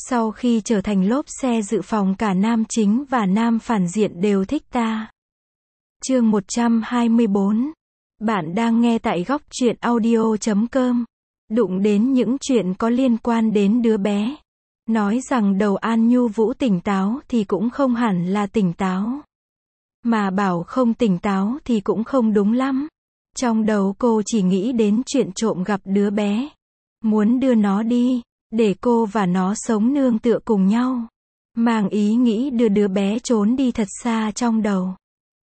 Sau khi trở thành lốp xe dự phòng cả nam chính và nam phản diện đều thích ta. Chương 124. Bạn đang nghe tại góc truyện audio.com. Đụng đến những chuyện có liên quan đến đứa bé. Nói rằng đầu An Nhu Vũ tỉnh táo thì cũng không hẳn là tỉnh táo. Mà bảo không tỉnh táo thì cũng không đúng lắm. Trong đầu cô chỉ nghĩ đến chuyện trộm gặp đứa bé. Muốn đưa nó đi, để cô và nó sống nương tựa cùng nhau. Mang ý nghĩ đưa đứa bé trốn đi thật xa trong đầu.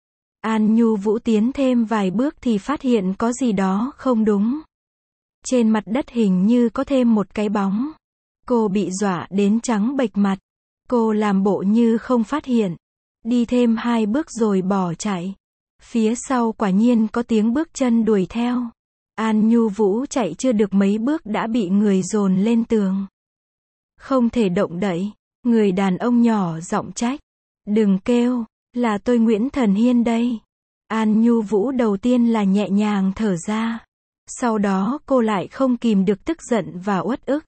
An Nhu Vũ tiến thêm vài bước thì phát hiện có gì đó không đúng. Trên mặt đất hình như có thêm một cái bóng. Cô bị dọa đến trắng bệch mặt. Cô làm bộ như không phát hiện. Đi thêm 2 bước rồi bỏ chạy. Phía sau quả nhiên có tiếng bước chân đuổi theo. An Nhu Vũ chạy chưa được mấy bước đã bị người dồn lên tường. Không thể động đậy. Người đàn ông nhỏ giọng trách. Đừng kêu, là tôi Nguyễn Thần Hiên đây. An Nhu Vũ đầu tiên là nhẹ nhàng thở ra. Sau đó cô lại không kìm được tức giận và uất ức.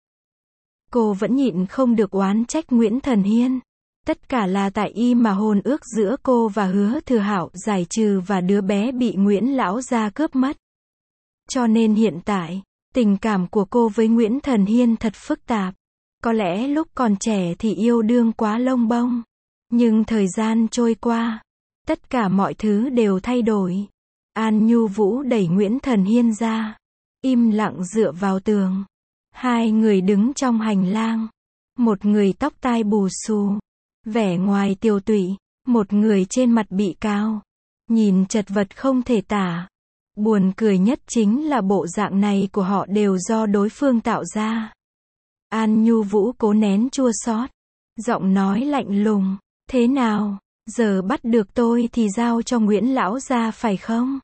Cô vẫn nhịn không được oán trách Nguyễn Thần Hiên. Tất cả là tại y mà hôn ước giữa cô và Hứa Thừa Hạo giải trừ và đứa bé bị Nguyễn lão gia cướp mất. Cho nên hiện tại, tình cảm của cô với Nguyễn Thần Hiên thật phức tạp. Có lẽ lúc còn trẻ thì yêu đương quá lông bông. Nhưng thời gian trôi qua, tất cả mọi thứ đều thay đổi. An Nhu Vũ đẩy Nguyễn Thần Hiên ra, im lặng dựa vào tường. Hai người đứng trong hành lang. Một người tóc tai bù xù, vẻ ngoài tiều tụy, một người trên mặt bị cao, nhìn chật vật không thể tả. Buồn cười nhất chính là bộ dạng này của họ đều do đối phương tạo ra. An Nhu Vũ cố nén chua xót, giọng nói lạnh lùng, thế nào, giờ bắt được tôi thì giao cho Nguyễn lão gia phải không?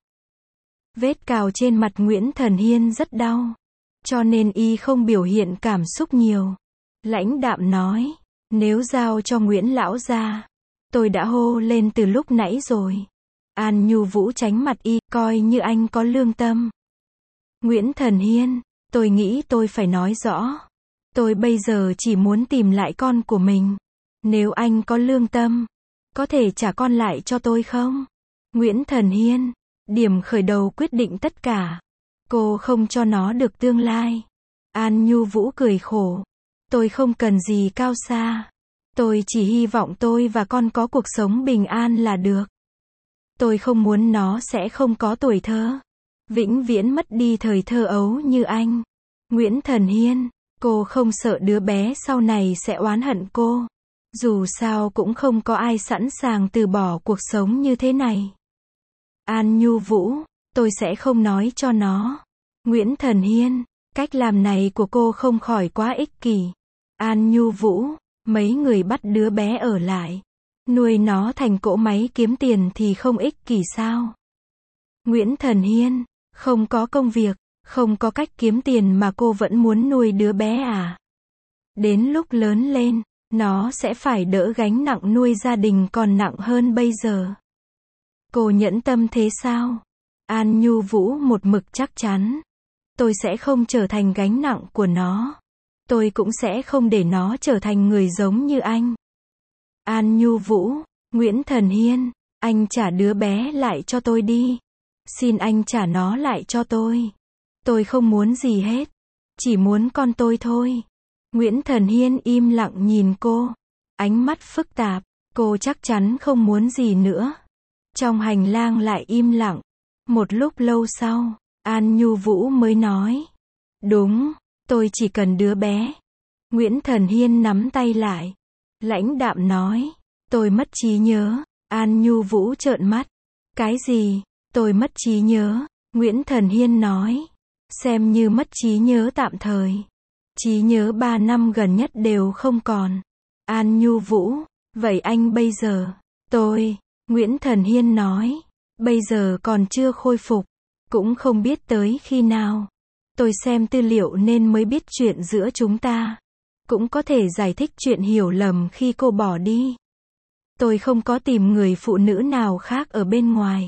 Vết cào trên mặt Nguyễn Thần Hiên rất đau, cho nên y không biểu hiện cảm xúc nhiều. Lãnh đạm nói, nếu giao cho Nguyễn lão gia, tôi đã hô lên từ lúc nãy rồi. An Nhu Vũ tránh mặt y, coi như anh có lương tâm. Nguyễn Thần Hiên, tôi nghĩ tôi phải nói rõ. Tôi bây giờ chỉ muốn tìm lại con của mình. Nếu anh có lương tâm, có thể trả con lại cho tôi không? Nguyễn Thần Hiên, điểm khởi đầu quyết định tất cả. Cô không cho nó được tương lai. An Nhu Vũ cười khổ. Tôi không cần gì cao xa. Tôi chỉ hy vọng tôi và con có cuộc sống bình an là được. Tôi không muốn nó sẽ không có tuổi thơ. Vĩnh viễn mất đi thời thơ ấu như anh. Nguyễn Thần Hiên, cô không sợ đứa bé sau này sẽ oán hận cô. Dù sao cũng không có ai sẵn sàng từ bỏ cuộc sống như thế này. An Nhu Vũ, tôi sẽ không nói cho nó. Nguyễn Thần Hiên, cách làm này của cô không khỏi quá ích kỷ. An Nhu Vũ, mấy người bắt đứa bé ở lại. Nuôi nó thành cỗ máy kiếm tiền thì không ích kỷ sao? Nguyễn Thần Hiên, không có công việc, không có cách kiếm tiền mà cô vẫn muốn nuôi đứa bé à? Đến lúc lớn lên, nó sẽ phải đỡ gánh nặng nuôi gia đình còn nặng hơn bây giờ. Cô nhẫn tâm thế sao? An Nhu Vũ một mực chắc chắn. Tôi sẽ không trở thành gánh nặng của nó. Tôi cũng sẽ không để nó trở thành người giống như anh. An Nhu Vũ, Nguyễn Thần Hiên, anh trả đứa bé lại cho tôi đi. Xin anh trả nó lại cho tôi. Tôi không muốn gì hết. Chỉ muốn con tôi thôi. Nguyễn Thần Hiên im lặng nhìn cô. Ánh mắt phức tạp. Cô chắc chắn không muốn gì nữa. Trong hành lang lại im lặng. Một lúc lâu sau, An Nhu Vũ mới nói. Đúng, tôi chỉ cần đứa bé. Nguyễn Thần Hiên nắm tay lại. Lãnh đạm nói. Tôi mất trí nhớ. An Nhu Vũ trợn mắt. Cái gì? Tôi mất trí nhớ. Nguyễn Thần Hiên nói. Xem như mất trí nhớ tạm thời. Trí nhớ 3 năm gần nhất đều không còn. An Nhu Vũ. Vậy anh bây giờ? Nguyễn Thần Hiên nói. Bây giờ còn chưa khôi phục. Cũng không biết tới khi nào. Tôi xem tư liệu nên mới biết chuyện giữa chúng ta. Cũng có thể giải thích chuyện hiểu lầm khi cô bỏ đi. Tôi không có tìm người phụ nữ nào khác ở bên ngoài.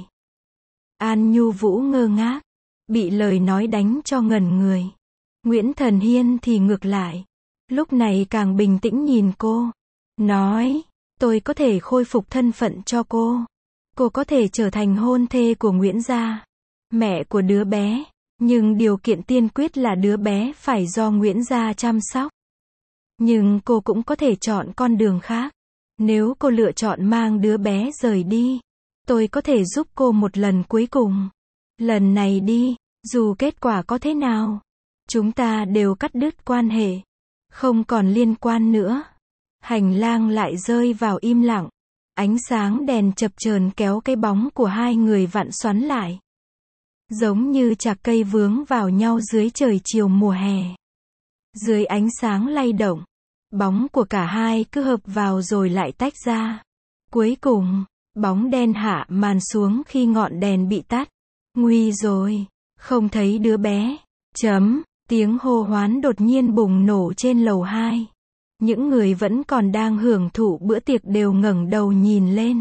An Nhu Vũ ngơ ngác. Bị lời nói đánh cho ngẩn người. Nguyễn Thần Hiên thì ngược lại. lúc này càng bình tĩnh nhìn cô. Nói, tôi có thể khôi phục thân phận cho cô. Cô có thể trở thành hôn thê của Nguyễn gia, mẹ của đứa bé. Nhưng điều kiện tiên quyết là đứa bé phải do Nguyễn gia chăm sóc. Nhưng cô cũng có thể chọn con đường khác. Nếu cô lựa chọn mang đứa bé rời đi, tôi có thể giúp cô một lần cuối cùng. Lần này đi, dù kết quả có thế nào, chúng ta đều cắt đứt quan hệ. Không còn liên quan nữa. Hành lang lại rơi vào im lặng. Ánh sáng đèn chập chờn kéo cái bóng của hai người vặn xoắn lại. Giống như chạc cây vướng vào nhau dưới trời chiều mùa hè. Dưới ánh sáng lay động, bóng của cả hai cứ hợp vào rồi lại tách ra. Cuối cùng, bóng đen hạ màn xuống khi ngọn đèn bị tắt. Nguy rồi, không thấy đứa bé. Tiếng hô hoán đột nhiên bùng nổ trên lầu 2. Những người vẫn còn đang hưởng thụ bữa tiệc đều ngẩng đầu nhìn lên.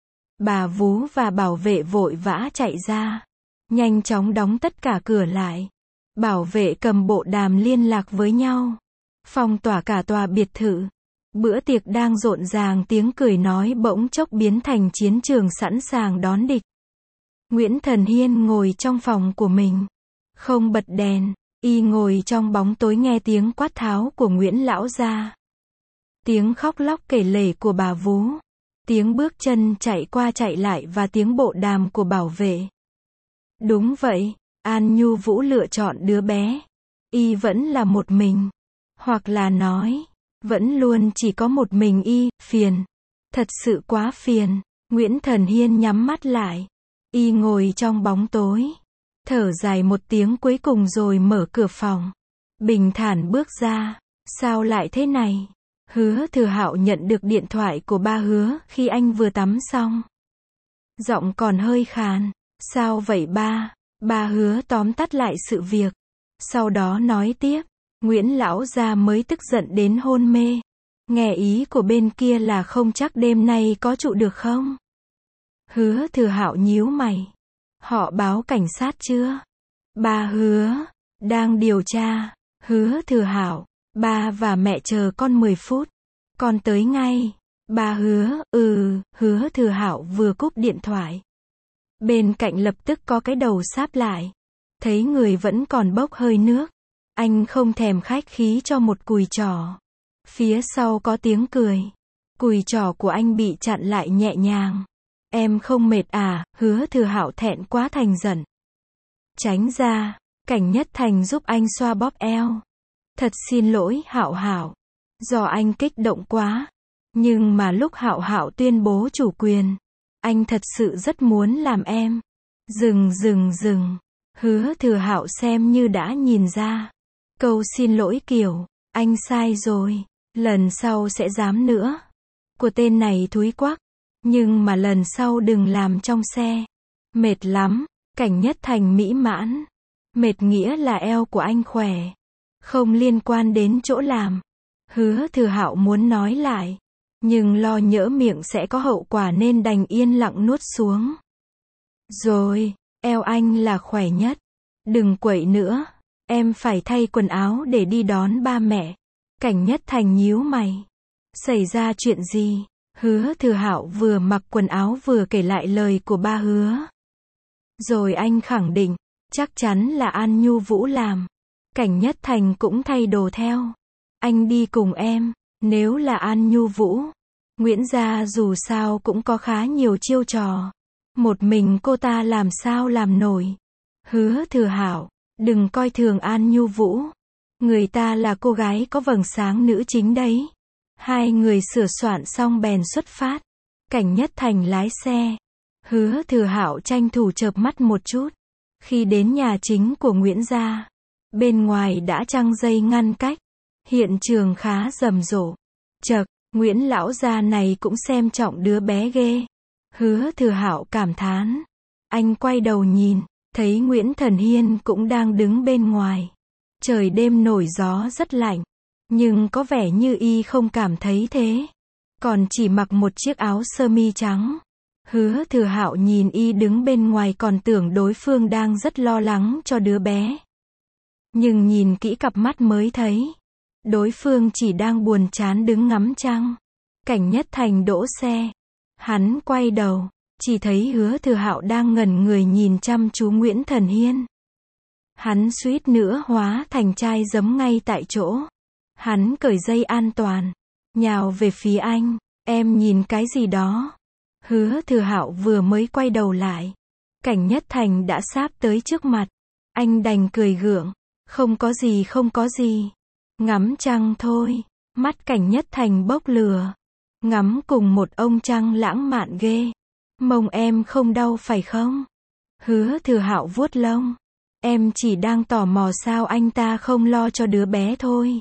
Bà Vú và bảo vệ vội vã chạy ra. Nhanh chóng đóng tất cả cửa lại. Bảo vệ cầm bộ đàm liên lạc với nhau. Phong tỏa cả tòa biệt thự. Bữa tiệc đang rộn ràng, tiếng cười nói bỗng chốc biến thành chiến trường sẵn sàng đón địch. Nguyễn Thần Hiên ngồi trong phòng của mình. Không bật đèn, y ngồi trong bóng tối nghe tiếng quát tháo của Nguyễn lão gia. Tiếng khóc lóc kể lể của bà Vú. Tiếng bước chân chạy qua chạy lại và tiếng bộ đàm của bảo vệ. Đúng vậy, An Nhu Vũ lựa chọn đứa bé. Y vẫn là một mình. Hoặc là nói, vẫn luôn chỉ có một mình y, phiền. Thật sự quá phiền. Nguyễn Thần Hiên nhắm mắt lại. Y ngồi trong bóng tối. Thở dài một tiếng cuối cùng rồi mở cửa phòng. Bình thản bước ra. Sao lại thế này? Hứa Thừa Hạo nhận được điện thoại của ba Hứa khi anh vừa tắm xong. Giọng còn hơi khàn. Sao vậy ba? Ba Hứa tóm tắt lại sự việc. Sau đó nói tiếp. Nguyễn lão gia mới tức giận đến hôn mê. Nghe ý của bên kia là không chắc đêm nay có trụ được không? Hứa Thừa Hạo nhíu mày. Họ báo cảnh sát chưa? Ba Hứa đang điều tra. Hứa Thừa Hạo, ba và mẹ chờ con 10 phút. Con tới ngay. Ba Hứa, Hứa Thừa Hạo vừa cúp điện thoại. Bên cạnh lập tức có cái đầu sáp lại. Thấy người vẫn còn bốc hơi nước. Anh không thèm khách khí cho một cùi trỏ. Phía sau có tiếng cười. Cùi trỏ của anh bị chặn lại nhẹ nhàng. Em không mệt à? Hứa Thừa Hạo thẹn quá thành giận. Tránh ra. Cảnh Nhất Thành giúp anh xoa bóp eo. Thật xin lỗi Hạo Hạo. Do anh kích động quá. Nhưng mà lúc Hạo Hạo tuyên bố chủ quyền, anh thật sự rất muốn làm em. Dừng. Hứa Thừa Hạo xem như đã nhìn ra. Câu xin lỗi kiểu, anh sai rồi, lần sau sẽ dám nữa. Của tên này thúi quắc. Nhưng mà lần sau đừng làm trong xe. Mệt lắm. Cảnh Nhất Thành mỹ mãn. Mệt nghĩa là eo của anh khỏe. Không liên quan đến chỗ làm. Hứa Thừa Hạo muốn nói lại. Nhưng lo nhỡ miệng sẽ có hậu quả nên đành yên lặng nuốt xuống. Rồi, eo anh là khỏe nhất. Đừng quậy nữa. Em phải thay quần áo để đi đón ba mẹ. Cảnh Nhất Thành nhíu mày. Xảy ra chuyện gì? Hứa Thừa Hạo vừa mặc quần áo vừa kể lại lời của ba Hứa. Rồi anh khẳng định, chắc chắn là An Nhu Vũ làm. Cảnh Nhất Thành cũng thay đồ theo. Anh đi cùng em. Nếu là An Nhu Vũ, Nguyễn gia dù sao cũng có khá nhiều chiêu trò. Một mình cô ta làm sao làm nổi. Hứa Thừa Hạo, đừng coi thường An Nhu Vũ. Người ta là cô gái có vầng sáng nữ chính đấy. Hai người sửa soạn xong bèn xuất phát. Cảnh Nhất Thành lái xe. Hứa Thừa Hạo tranh thủ chợp mắt một chút. Khi đến nhà chính của Nguyễn gia, bên ngoài đã trăng dây ngăn cách. Hiện trường khá rầm rộ. Chậc, Nguyễn lão gia này cũng xem trọng đứa bé ghê. Hứa Thừa Hạo cảm thán. Anh quay đầu nhìn, thấy Nguyễn Thần Hiên cũng đang đứng bên ngoài. Trời đêm nổi gió rất lạnh, nhưng có vẻ như y không cảm thấy thế. Còn chỉ mặc một chiếc áo sơ mi trắng. Hứa Thừa Hạo nhìn y đứng bên ngoài còn tưởng đối phương đang rất lo lắng cho đứa bé. Nhưng nhìn kỹ cặp mắt mới thấy, Đối phương chỉ đang buồn chán đứng ngắm trăng. Cảnh Nhất Thành đỗ xe. Hắn quay đầu, chỉ thấy Hứa Thừa Hạo đang ngẩn người nhìn chăm chú Nguyễn Thần Hiên. Hắn suýt nữa hóa thành chai giấm ngay tại chỗ. Hắn cởi dây an toàn, nhào về phía anh. Em nhìn cái gì đó? Hứa Thừa Hạo vừa mới quay đầu lại, Cảnh Nhất Thành đã sáp tới trước mặt. Anh đành cười gượng. Không có gì, không có gì. Ngắm trăng thôi. Mắt Cảnh Nhất Thành bốc lửa. Ngắm cùng một ông trăng lãng mạn ghê. Mông em không đau phải không? Hứa Thừa Hạo vuốt lông. Em chỉ đang tò mò sao anh ta không lo cho đứa bé thôi.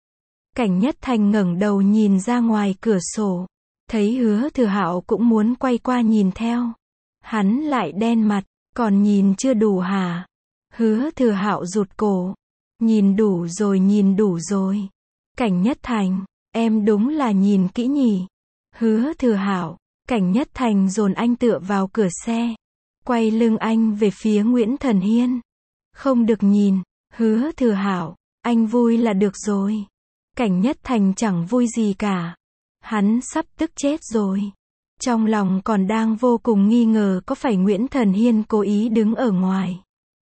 Cảnh Nhất Thành ngẩng đầu nhìn ra ngoài cửa sổ. Thấy Hứa Thừa Hạo cũng muốn quay qua nhìn theo. Hắn lại đen mặt. Còn nhìn chưa đủ hả? Hứa Thừa Hạo rụt cổ. Nhìn đủ rồi, nhìn đủ rồi. Cảnh Nhất Thành, em đúng là nhìn kỹ nhỉ. Hứa Thừa Hạo. Cảnh Nhất Thành dồn anh tựa vào cửa xe. Quay lưng anh về phía Nguyễn Thần Hiên. Không được nhìn. Hứa Thừa Hạo. Anh vui là được rồi. Cảnh Nhất Thành chẳng vui gì cả. Hắn sắp tức chết rồi. Trong lòng còn đang vô cùng nghi ngờ có phải Nguyễn Thần Hiên cố ý đứng ở ngoài.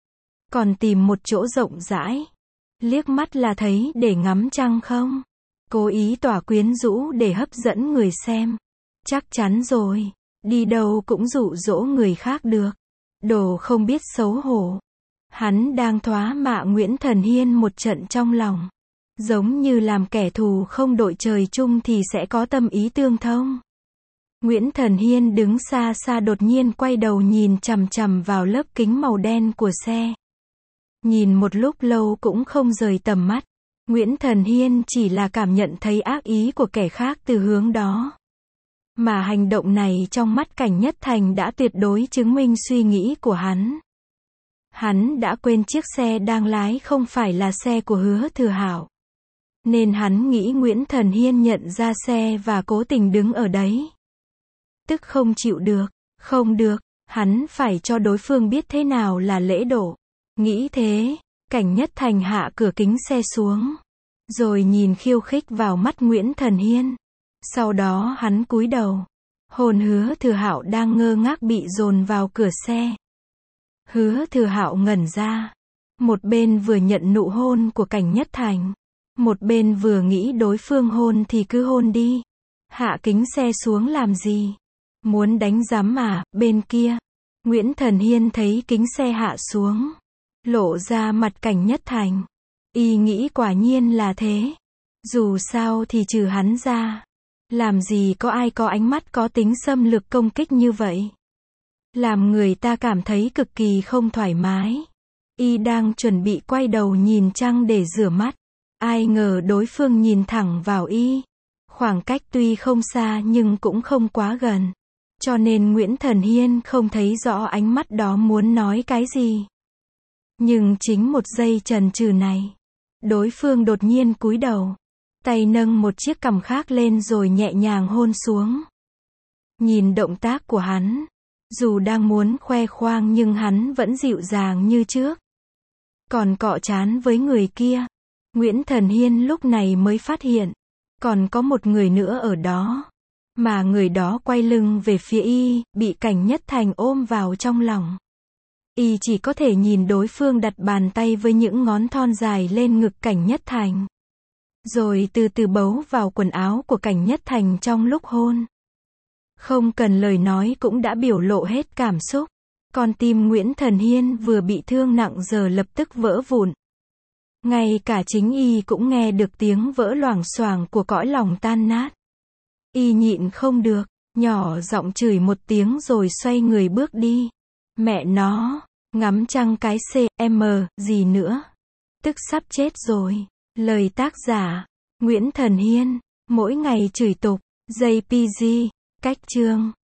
Còn tìm một chỗ rộng rãi. Liếc mắt là thấy để ngắm trăng không? Cố ý tỏa quyến rũ để hấp dẫn người xem. Chắc chắn rồi. Đi đâu cũng dụ dỗ người khác được. Đồ không biết xấu hổ. Hắn đang thoá mạ Nguyễn Thần Hiên một trận trong lòng. Giống như làm kẻ thù không đội trời chung thì sẽ có tâm ý tương thông. Nguyễn Thần Hiên đứng xa xa đột nhiên quay đầu nhìn chằm chằm vào lớp kính màu đen của xe. Nhìn một lúc lâu cũng không rời tầm mắt. Nguyễn Thần Hiên chỉ là cảm nhận thấy ác ý của kẻ khác từ hướng đó. Mà hành động này trong mắt Cảnh Nhất Thành đã tuyệt đối chứng minh suy nghĩ của hắn. Hắn đã quên chiếc xe đang lái không phải là xe của Hứa Thừa Hạo. Nên hắn nghĩ Nguyễn Thần Hiên nhận ra xe và cố tình đứng ở đấy. Tức không chịu được. Không được, hắn phải cho đối phương biết thế nào là lễ độ. Nghĩ thế, Cảnh Nhất Thành hạ cửa kính xe xuống. Rồi nhìn khiêu khích vào mắt Nguyễn Thần Hiên. Sau đó hắn cúi đầu. Hồn Hứa Thừa Hạo đang ngơ ngác bị dồn vào cửa xe. Hứa Thừa Hạo ngẩn ra. Một bên vừa nhận nụ hôn của Cảnh Nhất Thành. Một bên vừa nghĩ đối phương hôn thì cứ hôn đi. Hạ kính xe xuống làm gì? Muốn đánh giám à? Bên kia. Nguyễn Thần Hiên thấy kính xe hạ xuống. Lộ ra mặt Cảnh Nhất Thành. Y nghĩ quả nhiên là thế. Dù sao thì trừ hắn ra. Làm gì có ai có ánh mắt có tính xâm lược công kích như vậy. Làm người ta cảm thấy cực kỳ không thoải mái. Y đang chuẩn bị quay đầu nhìn trăng để rửa mắt. Ai ngờ đối phương nhìn thẳng vào Y. Khoảng cách tuy không xa nhưng cũng không quá gần. Cho nên Nguyễn Thần Hiên không thấy rõ ánh mắt đó muốn nói cái gì. Nhưng chính một giây chần chừ này. Đối phương đột nhiên cúi đầu. Tay nâng một chiếc cằm khác lên rồi nhẹ nhàng hôn xuống. Nhìn động tác của hắn. Dù đang muốn khoe khoang nhưng hắn vẫn dịu dàng như trước. Còn cọ trán với người kia. Nguyễn Thần Hiên lúc này mới phát hiện. Còn có một người nữa ở đó. Mà người đó quay lưng về phía Y, bị Cảnh Nhất Thành ôm vào trong lòng. Y chỉ có thể nhìn đối phương đặt bàn tay với những ngón thon dài lên ngực Cảnh Nhất Thành. Rồi từ từ bấu vào quần áo của Cảnh Nhất Thành trong lúc hôn. Không cần lời nói cũng đã biểu lộ hết cảm xúc. Con tim Nguyễn Thần Hiên vừa bị thương nặng giờ lập tức vỡ vụn. Ngay cả chính Y cũng nghe được tiếng vỡ loảng xoảng của cõi lòng tan nát. Y nhịn không được, nhỏ giọng chửi một tiếng rồi xoay người bước đi. Mẹ nó, ngắm trăng cái CM, gì nữa? Tức sắp chết rồi. Lời tác giả, Nguyễn Thần Hiên, mỗi ngày chửi tục, JPG, cách chương.